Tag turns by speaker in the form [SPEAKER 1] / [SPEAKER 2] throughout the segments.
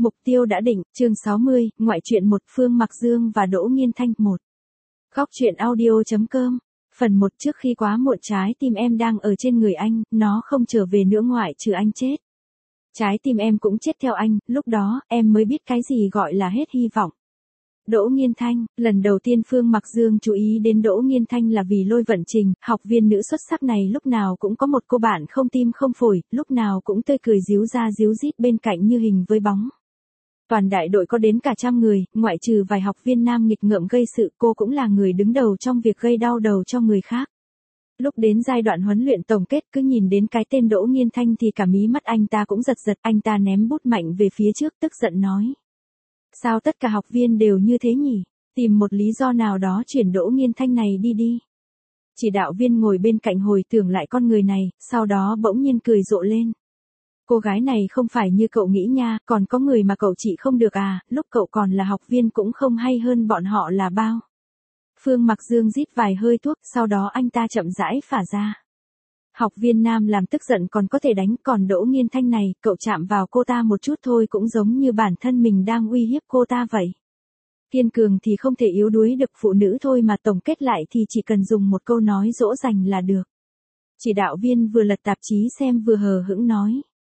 [SPEAKER 1] Mục tiêu đã định, chương 60, ngoại truyện một Phương Mặc Dương và Đỗ Nghiên Thanh 1. Góc truyện audio.com. Phần 1 trước khi quá muộn trái tim em đang ở trên người anh, nó không trở về nữa ngoại trừ anh chết. Trái tim em cũng chết theo anh, lúc đó, em mới biết cái gì gọi là hết hy vọng. Đỗ Nghiên Thanh, lần đầu tiên Phương Mặc Dương chú ý đến Đỗ Nghiên Thanh là vì Lôi Vận Trình, học viên nữ xuất sắc này lúc nào cũng có một cô bạn không tim không phổi, lúc nào cũng tươi cười díu ra díu dít bên cạnh như hình với bóng. Toàn đại đội có đến cả 100 người, ngoại trừ vài học viên nam nghịch ngợm gây sự, cô cũng là người đứng đầu trong việc gây đau đầu cho người khác. Lúc đến giai đoạn huấn luyện tổng kết cứ nhìn đến cái tên Đỗ Nghiên Thanh thì cả mí mắt anh ta cũng giật giật, anh ta ném bút mạnh về phía trước tức giận nói. Sao tất cả học viên đều như thế nhỉ? Tìm một lý do nào đó chuyển Đỗ Nghiên Thanh này đi đi. Chỉ đạo viên ngồi bên cạnh hồi tưởng lại con người này, sau đó bỗng nhiên cười rộ lên. Cô gái này không phải như cậu nghĩ nha, còn có người mà cậu trị không được à, lúc cậu còn là học viên cũng không hay hơn bọn họ là bao. Phương Mặc Dương rít vài hơi thuốc, sau đó anh ta chậm rãi phả ra. Học viên nam làm tức giận còn có thể đánh, còn Đỗ Nghiên Thanh này, cậu chạm vào cô ta một chút thôi cũng giống như bản thân mình đang uy hiếp cô ta vậy. Kiên cường thì không thể yếu đuối được phụ nữ thôi mà tổng kết lại thì chỉ cần dùng một câu nói dỗ dành là được. Chỉ đạo viên vừa lật tạp chí xem vừa hờ hững nói.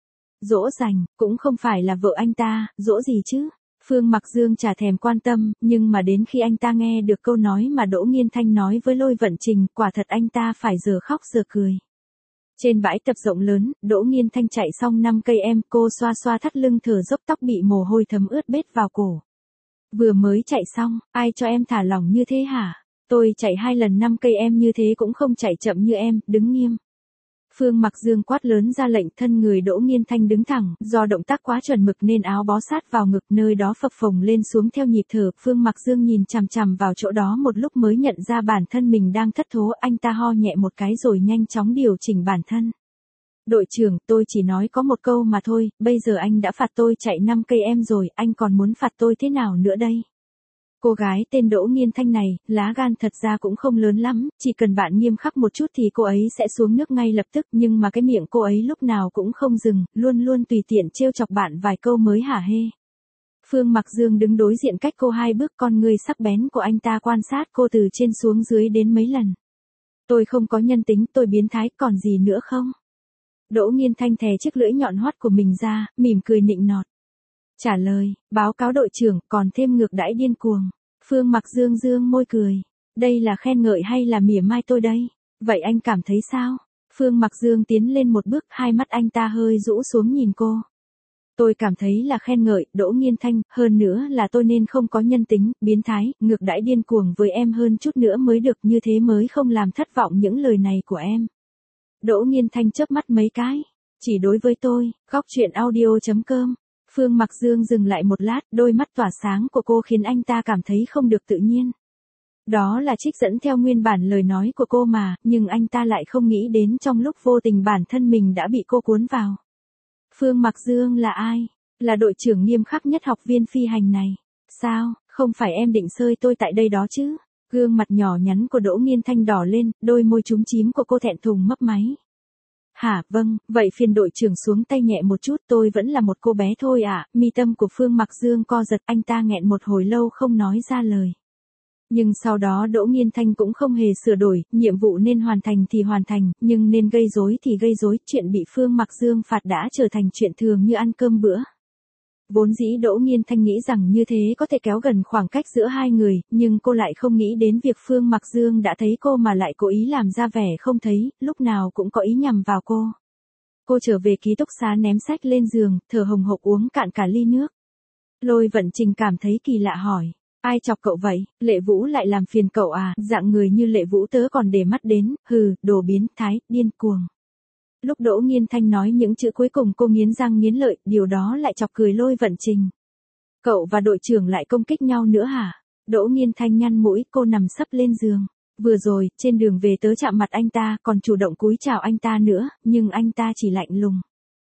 [SPEAKER 1] Dỗ dành, cũng không phải là vợ anh ta, dỗ gì chứ? Phương Mặc Dương chả thèm quan tâm, nhưng mà đến khi anh ta nghe được câu nói mà Đỗ Nghiên Thanh nói với Lôi Vận Trình, quả thật anh ta phải giờ khóc giờ cười. Trên bãi tập rộng lớn, Đỗ Nghiên Thanh chạy xong 5 cây em, cô xoa xoa thắt lưng thở dốc tóc bị mồ hôi thấm ướt bết vào cổ. Vừa mới chạy xong, ai cho em thả lỏng như thế hả? Tôi chạy 2 lần 5 cây em như thế cũng không chạy chậm như em, đứng nghiêm. Phương Mặc Dương quát lớn ra lệnh, thân người Đỗ Nghiên Thanh đứng thẳng, do động tác quá chuẩn mực nên áo bó sát vào ngực, nơi đó phập phồng lên xuống theo nhịp thở. Phương Mặc Dương nhìn chằm chằm vào chỗ đó một lúc mới nhận ra bản thân mình đang thất thố, anh ta ho nhẹ một cái rồi nhanh chóng điều chỉnh bản thân. Đội trưởng, tôi chỉ nói có một câu mà thôi, bây giờ anh đã phạt tôi chạy 5 cây em rồi, anh còn muốn phạt tôi thế nào nữa đây? Cô gái tên Đỗ Nghiên Thanh này, lá gan thật ra cũng không lớn lắm, chỉ cần bạn nghiêm khắc một chút thì cô ấy sẽ xuống nước ngay lập tức, nhưng mà cái miệng cô ấy lúc nào cũng không dừng, luôn luôn tùy tiện trêu chọc bạn vài câu mới hả hê. Phương Mặc Dương đứng đối diện cách cô 2 bước, con người sắc bén của anh ta quan sát cô từ trên xuống dưới đến mấy lần. Tôi không có nhân tính, tôi biến thái, còn gì nữa không? Đỗ Nghiên Thanh thè chiếc lưỡi nhọn hoắt của mình ra, mỉm cười nịnh nọt. Trả lời, báo cáo đội trưởng, còn thêm ngược đãi điên cuồng. Phương Mặc Dương dương môi cười. Đây là khen ngợi hay là mỉa mai tôi đây? Vậy anh cảm thấy sao? Phương Mặc Dương tiến lên một bước, hai mắt anh ta hơi rũ xuống nhìn cô. Tôi cảm thấy là khen ngợi, Đỗ Nghiên Thanh, hơn nữa là tôi nên không có nhân tính, biến thái, ngược đãi điên cuồng với em hơn chút nữa mới được, như thế mới không làm thất vọng những lời này của em. Đỗ Nghiên Thanh chớp mắt mấy cái. Chỉ đối với tôi, góc truyện audio.com. Phương Mặc Dương dừng lại một lát, đôi mắt tỏa sáng của cô khiến anh ta cảm thấy không được tự nhiên. Đó là trích dẫn theo nguyên bản lời nói của cô mà, nhưng anh ta lại không nghĩ đến trong lúc vô tình bản thân mình đã bị cô cuốn vào. Phương Mặc Dương là ai? Là đội trưởng nghiêm khắc nhất học viên phi hành này. Sao, không phải em định xơi tôi tại đây đó chứ? Gương mặt nhỏ nhắn của Đỗ Nghiên Thanh đỏ lên, đôi môi chúm chím của cô thẹn thùng mấp máy. Hả, vâng, vậy phiền đội trưởng xuống tay nhẹ một chút, tôi vẫn là một cô bé thôi ạ. Mi tâm của Phương Mặc Dương co giật, anh ta nghẹn một hồi lâu không nói ra lời. Nhưng sau đó Đỗ Nghiên Thanh cũng không hề sửa đổi, nhiệm vụ nên hoàn thành thì hoàn thành, nhưng nên gây rối thì gây rối, chuyện bị Phương Mặc Dương phạt đã trở thành chuyện thường như ăn cơm bữa. Vốn dĩ Đỗ Nghiên Thanh nghĩ rằng như thế có thể kéo gần khoảng cách giữa hai người, nhưng cô lại không nghĩ đến việc Phương Mặc Dương đã thấy cô mà lại cố ý làm ra vẻ không thấy, lúc nào cũng có ý nhằm vào cô. Cô trở về ký túc xá ném sách lên giường, thở hồng hộc uống cạn cả ly nước. Lôi Vận Trình cảm thấy kỳ lạ hỏi. Ai chọc cậu vậy, Lệ Vũ lại làm phiền cậu à, dạng người như Lệ Vũ tớ còn để mắt đến, hừ, đồ biến thái, điên cuồng. Lúc Đỗ Nghiên Thanh nói những chữ cuối cùng cô nghiến răng nghiến lợi, điều đó lại chọc cười Lôi Vận Trình. Cậu và đội trưởng lại công kích nhau nữa hả? Đỗ Nghiên Thanh nhăn mũi, cô nằm sấp lên giường. Vừa rồi, trên đường về tớ chạm mặt anh ta, còn chủ động cúi chào anh ta nữa, nhưng anh ta chỉ lạnh lùng.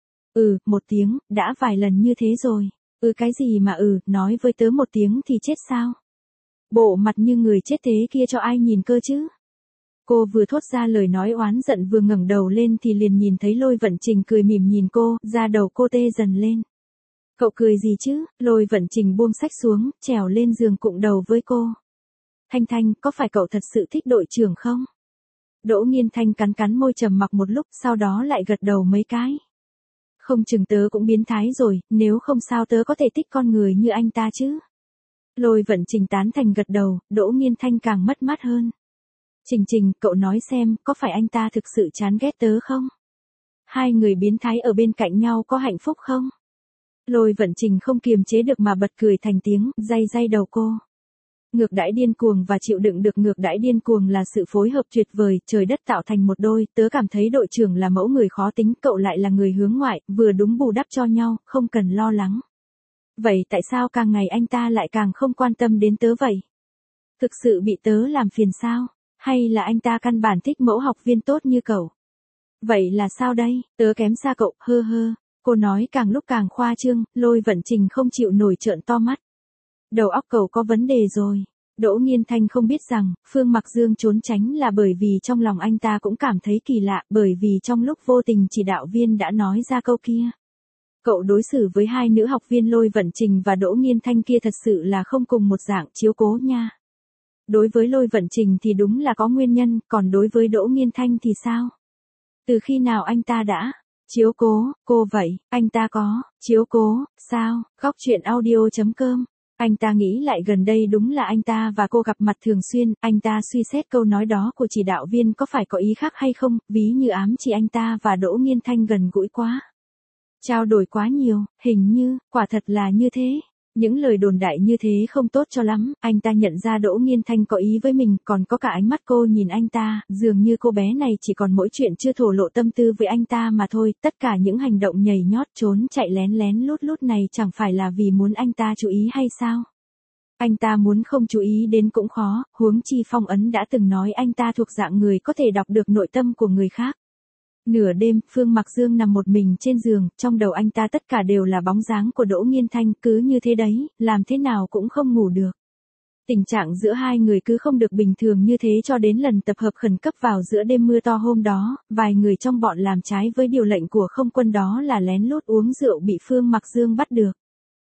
[SPEAKER 1] Một tiếng, đã vài lần như thế rồi. Cái gì mà nói với tớ một tiếng thì chết sao? Bộ mặt như người chết thế kia cho ai nhìn cơ chứ? Cô vừa thốt ra lời nói oán giận vừa ngẩng đầu lên thì liền nhìn thấy Lôi Vận Trình cười mỉm nhìn cô, da đầu cô tê dần lên. Cậu cười gì chứ? Lôi Vận Trình buông sách xuống, trèo lên giường cụng đầu với cô. Thanh Thanh, có phải cậu thật sự thích đội trưởng không? Đỗ Nghiên Thanh cắn cắn môi trầm mặc một lúc, sau đó lại gật đầu mấy cái. Không chừng tớ cũng biến thái rồi, nếu không sao tớ có thể thích con người như anh ta chứ. Lôi Vận Trình tán thành gật đầu, Đỗ Nghiên Thanh càng mất mát hơn. Trình Trình, cậu nói xem, có phải anh ta thực sự chán ghét tớ không? Hai người biến thái ở bên cạnh nhau có hạnh phúc không? Lôi Vận Trình không kiềm chế được mà bật cười thành tiếng, day day đầu cô. Ngược đãi điên cuồng và chịu đựng được ngược đãi điên cuồng là sự phối hợp tuyệt vời, trời đất tạo thành một đôi, tớ cảm thấy đội trưởng là mẫu người khó tính, cậu lại là người hướng ngoại, vừa đúng bù đắp cho nhau, không cần lo lắng. Vậy tại sao càng ngày anh ta lại càng không quan tâm đến tớ vậy? Thực sự bị tớ làm phiền sao? Hay là anh ta căn bản thích mẫu học viên tốt như cậu? Vậy là sao đây? Tớ kém xa cậu, hơ hơ. Cô nói càng lúc càng khoa trương, Lôi Vận Trình không chịu nổi trợn to mắt. Đầu óc cậu có vấn đề rồi. Đỗ Nghiên Thanh không biết rằng, Phương Mặc Dương trốn tránh là bởi vì trong lòng anh ta cũng cảm thấy kỳ lạ, bởi vì trong lúc vô tình chỉ đạo viên đã nói ra câu kia. Cậu đối xử với hai nữ học viên Lôi Vận Trình và Đỗ Nghiên Thanh kia thật sự là không cùng một dạng, chiếu cố nha. Đối với Lôi Vận Trình thì đúng là có nguyên nhân, còn đối với Đỗ Nghiên Thanh thì sao? Từ khi nào anh ta đã chiếu cố cô vậy? Anh ta có chiếu cố sao? Góc truyện audio.com. Anh ta nghĩ lại gần đây đúng là anh ta và cô gặp mặt thường xuyên, anh ta suy xét câu nói đó của chỉ đạo viên có phải có ý khác hay không, ví như ám chỉ anh ta và Đỗ Nghiên Thanh gần gũi quá. Trao đổi quá nhiều, hình như, quả thật là như thế. Những lời đồn đại như thế không tốt cho lắm, anh ta nhận ra Đỗ Nghiên Thanh có ý với mình, còn có cả ánh mắt cô nhìn anh ta, dường như cô bé này chỉ còn mỗi chuyện chưa thổ lộ tâm tư với anh ta mà thôi, tất cả những hành động nhảy nhót trốn chạy lén lén lút lút này chẳng phải là vì muốn anh ta chú ý hay sao? Anh ta muốn không chú ý đến cũng khó, huống chi Phong Ấn đã từng nói anh ta thuộc dạng người có thể đọc được nội tâm của người khác. Nửa đêm, Phương Mặc Dương nằm một mình trên giường, trong đầu anh ta tất cả đều là bóng dáng của Đỗ Nghiên Thanh, cứ như thế đấy, làm thế nào cũng không ngủ được. Tình trạng giữa hai người cứ không được bình thường như thế cho đến lần tập hợp khẩn cấp vào giữa đêm mưa to hôm đó, vài người trong bọn làm trái với điều lệnh của không quân đó là lén lút uống rượu bị Phương Mặc Dương bắt được.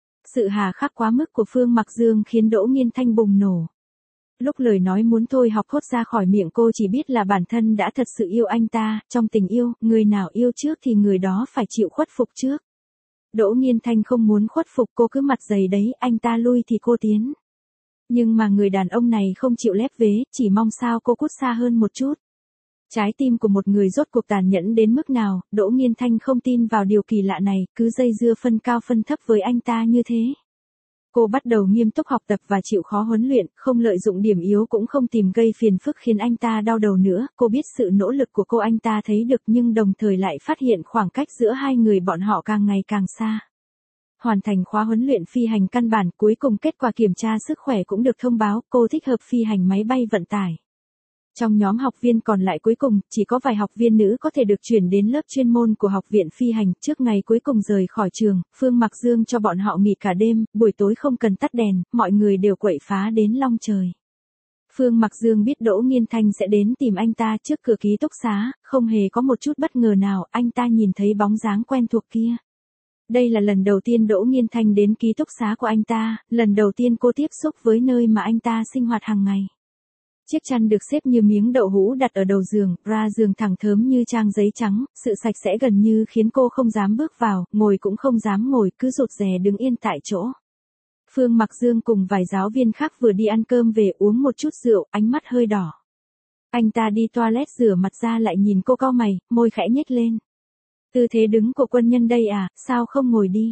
[SPEAKER 1] Sự hà khắc quá mức của Phương Mặc Dương khiến Đỗ Nghiên Thanh bùng nổ. Lúc lời nói muốn thôi học thốt ra khỏi miệng cô chỉ biết là bản thân đã thật sự yêu anh ta, trong tình yêu, người nào yêu trước thì người đó phải chịu khuất phục trước. Đỗ Nghiên Thanh không muốn khuất phục, cô cứ mặt dày đấy, anh ta lui thì cô tiến. Nhưng mà người đàn ông này không chịu lép vế, chỉ mong sao cô cút xa hơn một chút. Trái tim của một người rốt cuộc tàn nhẫn đến mức nào, Đỗ Nghiên Thanh không tin vào điều kỳ lạ này, cứ dây dưa phân cao phân thấp với anh ta như thế. Cô bắt đầu nghiêm túc học tập và chịu khó huấn luyện, không lợi dụng điểm yếu cũng không tìm gây phiền phức khiến anh ta đau đầu nữa, cô biết sự nỗ lực của cô anh ta thấy được nhưng đồng thời lại phát hiện khoảng cách giữa hai người bọn họ càng ngày càng xa. Hoàn thành khóa huấn luyện phi hành căn bản, cuối cùng kết quả kiểm tra sức khỏe cũng được thông báo, cô thích hợp phi hành máy bay vận tải. Trong nhóm học viên còn lại cuối cùng, chỉ có vài học viên nữ có thể được chuyển đến lớp chuyên môn của học viện phi hành. Trước ngày cuối cùng rời khỏi trường, Phương Mặc Dương cho bọn họ nghỉ cả đêm, buổi tối không cần tắt đèn, mọi người đều quậy phá đến long trời. Phương Mặc Dương biết Đỗ Nghiên Thanh sẽ đến tìm anh ta trước cửa ký túc xá, không hề có một chút bất ngờ nào, anh ta nhìn thấy bóng dáng quen thuộc kia. Đây là lần đầu tiên Đỗ Nghiên Thanh đến ký túc xá của anh ta, lần đầu tiên cô tiếp xúc với nơi mà anh ta sinh hoạt hàng ngày. Chiếc chăn được xếp như miếng đậu hũ đặt ở đầu giường, ra giường thẳng thớm như trang giấy trắng, sự sạch sẽ gần như khiến cô không dám bước vào, ngồi cũng không dám ngồi, cứ rụt rè đứng yên tại chỗ. Phương Mặc Dương cùng vài giáo viên khác vừa đi ăn cơm về uống một chút rượu, ánh mắt hơi đỏ. Anh ta đi toilet rửa mặt ra lại nhìn cô cau mày, môi khẽ nhếch lên. Tư thế đứng của quân nhân đây à, sao không ngồi đi?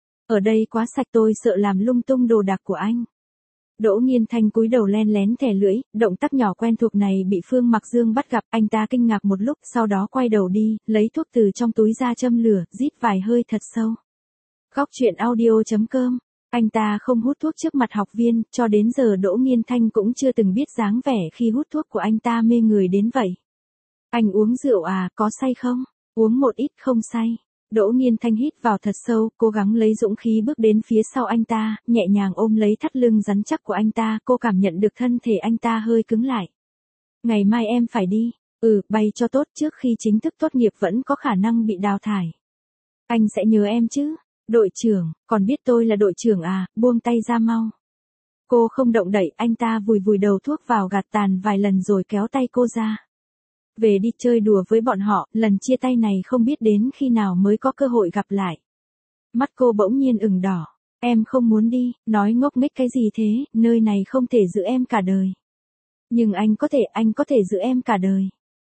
[SPEAKER 1] Ở đây quá sạch tôi sợ làm lung tung đồ đạc của anh. Đỗ Nghiên Thanh cúi đầu len lén thè lưỡi, động tác nhỏ quen thuộc này bị Phương Mặc Dương bắt gặp, anh ta kinh ngạc một lúc, sau đó quay đầu đi, lấy thuốc từ trong túi ra châm lửa, rít vài hơi thật sâu. Góc truyện audio.com. Anh ta không hút thuốc trước mặt học viên, cho đến giờ Đỗ Nghiên Thanh cũng chưa từng biết dáng vẻ khi hút thuốc của anh ta mê người đến vậy. Anh uống rượu à, có say không? Uống một ít không say. Đỗ Nghiên Thanh hít vào thật sâu, cố gắng lấy dũng khí bước đến phía sau anh ta, nhẹ nhàng ôm lấy thắt lưng rắn chắc của anh ta, cô cảm nhận được thân thể anh ta hơi cứng lại. Ngày mai em phải đi. Bay cho tốt, trước khi chính thức tốt nghiệp vẫn có khả năng bị đào thải. Anh sẽ nhớ em chứ? Đội trưởng, còn biết tôi là đội trưởng à, buông tay ra mau. Cô không động đậy, anh ta vùi vùi đầu thuốc vào gạt tàn vài lần rồi kéo tay cô ra. Về đi chơi đùa với bọn họ, lần chia tay này không biết đến khi nào mới có cơ hội gặp lại. Mắt cô bỗng nhiên ửng đỏ. Em không muốn đi, nói ngốc nghếch cái gì thế, nơi này không thể giữ em cả đời. Nhưng anh có thể giữ em cả đời.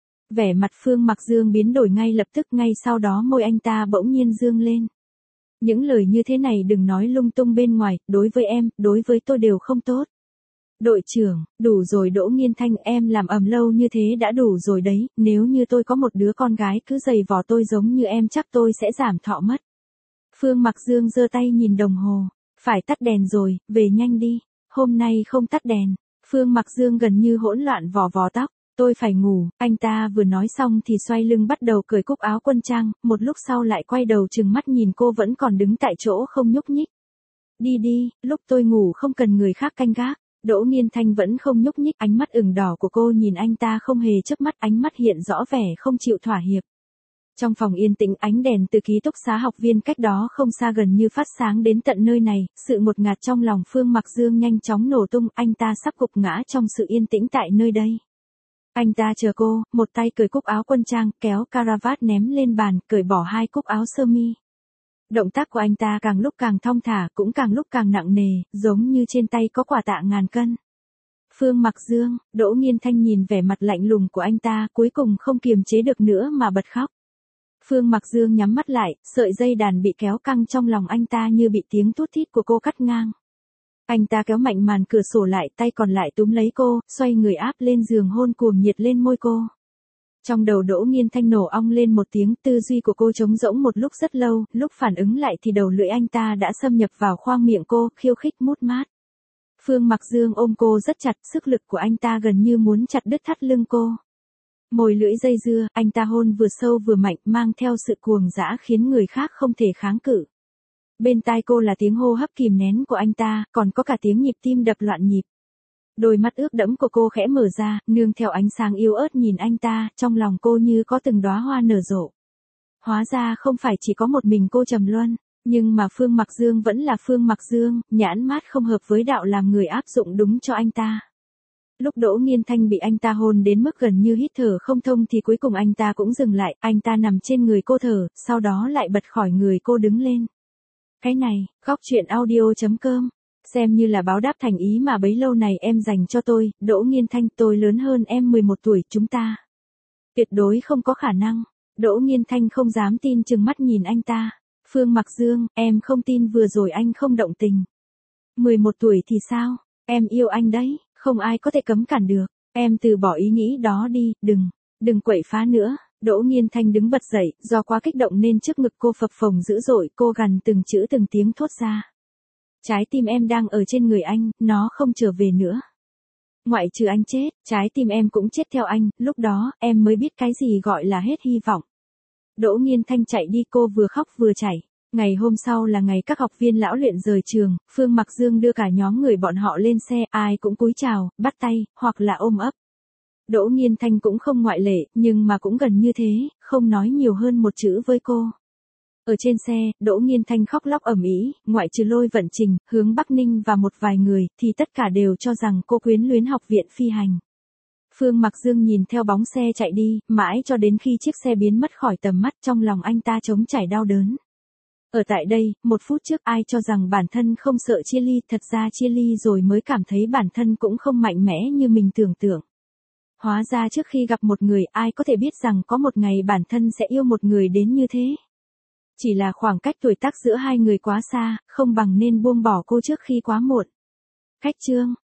[SPEAKER 1] Vẻ mặt Phương Mặc Dương biến đổi ngay lập tức, ngay sau đó môi anh ta bỗng nhiên dương lên. Những lời như thế này đừng nói lung tung bên ngoài, đối với em, đối với tôi đều không tốt. Đội trưởng, đủ rồi Đỗ Nghiên Thanh, em làm ầm lâu như thế đã đủ rồi đấy, nếu như tôi có một đứa con gái cứ giày vò tôi giống như em chắc tôi sẽ giảm thọ mất. Phương Mặc Dương giơ tay nhìn đồng hồ, phải tắt đèn rồi, về nhanh đi, hôm nay không tắt đèn. Phương Mặc Dương gần như hỗn loạn vò vò tóc, tôi phải ngủ, anh ta vừa nói xong thì xoay lưng bắt đầu cởi cúc áo quân trang, một lúc sau lại quay đầu trừng mắt nhìn cô vẫn còn đứng tại chỗ không nhúc nhích. Đi đi, lúc tôi ngủ không cần người khác canh gác. Đỗ Nghiên Thanh vẫn không nhúc nhích, ánh mắt ửng đỏ của cô nhìn anh ta không hề chớp mắt, ánh mắt hiện rõ vẻ không chịu thỏa hiệp. Trong phòng yên tĩnh, ánh đèn từ ký túc xá học viên cách đó không xa gần như phát sáng đến tận nơi này, sự ngột ngạt trong lòng Phương Mặc Dương nhanh chóng nổ tung, anh ta sắp gục ngã trong sự yên tĩnh tại nơi đây. Anh ta chờ cô, một tay cởi cúc áo quân trang, kéo caravat ném lên bàn, cởi bỏ 2 cúc áo sơ mi. Động tác của anh ta càng lúc càng thong thả, cũng càng lúc càng nặng nề, giống như trên tay có quả tạ ngàn cân. Phương Mặc Dương, Đỗ Nghiên Thanh nhìn vẻ mặt lạnh lùng của anh ta, cuối cùng không kiềm chế được nữa mà bật khóc. Phương Mặc Dương nhắm mắt lại, sợi dây đàn bị kéo căng trong lòng anh ta như bị tiếng thút thít của cô cắt ngang. Anh ta kéo mạnh màn cửa sổ lại, tay còn lại túm lấy cô, xoay người áp lên giường hôn cuồng nhiệt lên môi cô. Trong đầu Đỗ Nghiên Thanh nổ ong lên một tiếng, tư duy của cô trống rỗng một lúc rất lâu, lúc phản ứng lại thì đầu lưỡi anh ta đã xâm nhập vào khoang miệng cô, khiêu khích mút mát. Phương Mặc Dương ôm cô rất chặt, sức lực của anh ta gần như muốn chặt đứt thắt lưng cô. Môi lưỡi dây dưa, anh ta hôn vừa sâu vừa mạnh, mang theo sự cuồng dã khiến người khác không thể kháng cự. Bên tai cô là tiếng hô hấp kìm nén của anh ta, còn có cả tiếng nhịp tim đập loạn nhịp. Đôi mắt ướt đẫm của cô khẽ mở ra, nương theo ánh sáng yếu ớt nhìn anh ta, trong lòng cô như có từng đóa hoa nở rộ. Hóa ra không phải chỉ có một mình cô trầm luân, nhưng mà Phương Mặc Dương vẫn là Phương Mặc Dương, nhãn mát không hợp với đạo làm người áp dụng đúng cho anh ta. Lúc Đỗ Nghiên Thanh bị anh ta hôn đến mức gần như hít thở không thông thì cuối cùng anh ta cũng dừng lại, anh ta nằm trên người cô thở, sau đó lại bật khỏi người cô đứng lên. Cái này, góc truyện audio.com. Xem như là báo đáp thành ý mà bấy lâu này em dành cho tôi, Đỗ Nghiên Thanh, tôi lớn hơn em 11 tuổi, chúng ta. Tuyệt đối không có khả năng. Đỗ Nghiên Thanh không dám tin trừng mắt nhìn anh ta. Phương Mặc Dương, em không tin vừa rồi anh không động tình. 11 tuổi thì sao? Em yêu anh đấy, không ai có thể cấm cản được. Em từ bỏ ý nghĩ đó đi, đừng quậy phá nữa. Đỗ Nghiên Thanh đứng bật dậy, do quá kích động nên trước ngực cô phập phồng dữ dội, cô gằn từng chữ từng tiếng thốt ra. Trái tim em đang ở trên người anh, nó không trở về nữa. Ngoại trừ anh chết, trái tim em cũng chết theo anh, lúc đó, em mới biết cái gì gọi là hết hy vọng. Đỗ Nghiên Thanh chạy đi, cô vừa khóc vừa chảy. Ngày hôm sau là ngày các học viên lão luyện rời trường, Phương Mặc Dương đưa cả nhóm người bọn họ lên xe, ai cũng cúi chào, bắt tay, hoặc là ôm ấp. Đỗ Nghiên Thanh cũng không ngoại lệ, nhưng mà cũng gần như thế, không nói nhiều hơn một chữ với cô. Ở trên xe, Đỗ Nghiên Thanh khóc lóc ầm ĩ, ngoại trừ Lôi Vận Trình, Hướng Bắc Ninh và một vài người, thì tất cả đều cho rằng cô quyến luyến học viện phi hành. Phương Mặc Dương nhìn theo bóng xe chạy đi, mãi cho đến khi chiếc xe biến mất khỏi tầm mắt, trong lòng anh ta trống trải đau đớn. Ở tại đây, một phút trước ai cho rằng bản thân không sợ chia ly, thật ra chia ly rồi mới cảm thấy bản thân cũng không mạnh mẽ như mình tưởng tượng. Hóa ra trước khi gặp một người, ai có thể biết rằng có một ngày bản thân sẽ yêu một người đến như thế. Chỉ là khoảng cách tuổi tác giữa hai người quá xa, không bằng nên buông bỏ cô trước khi quá muộn. Cách chương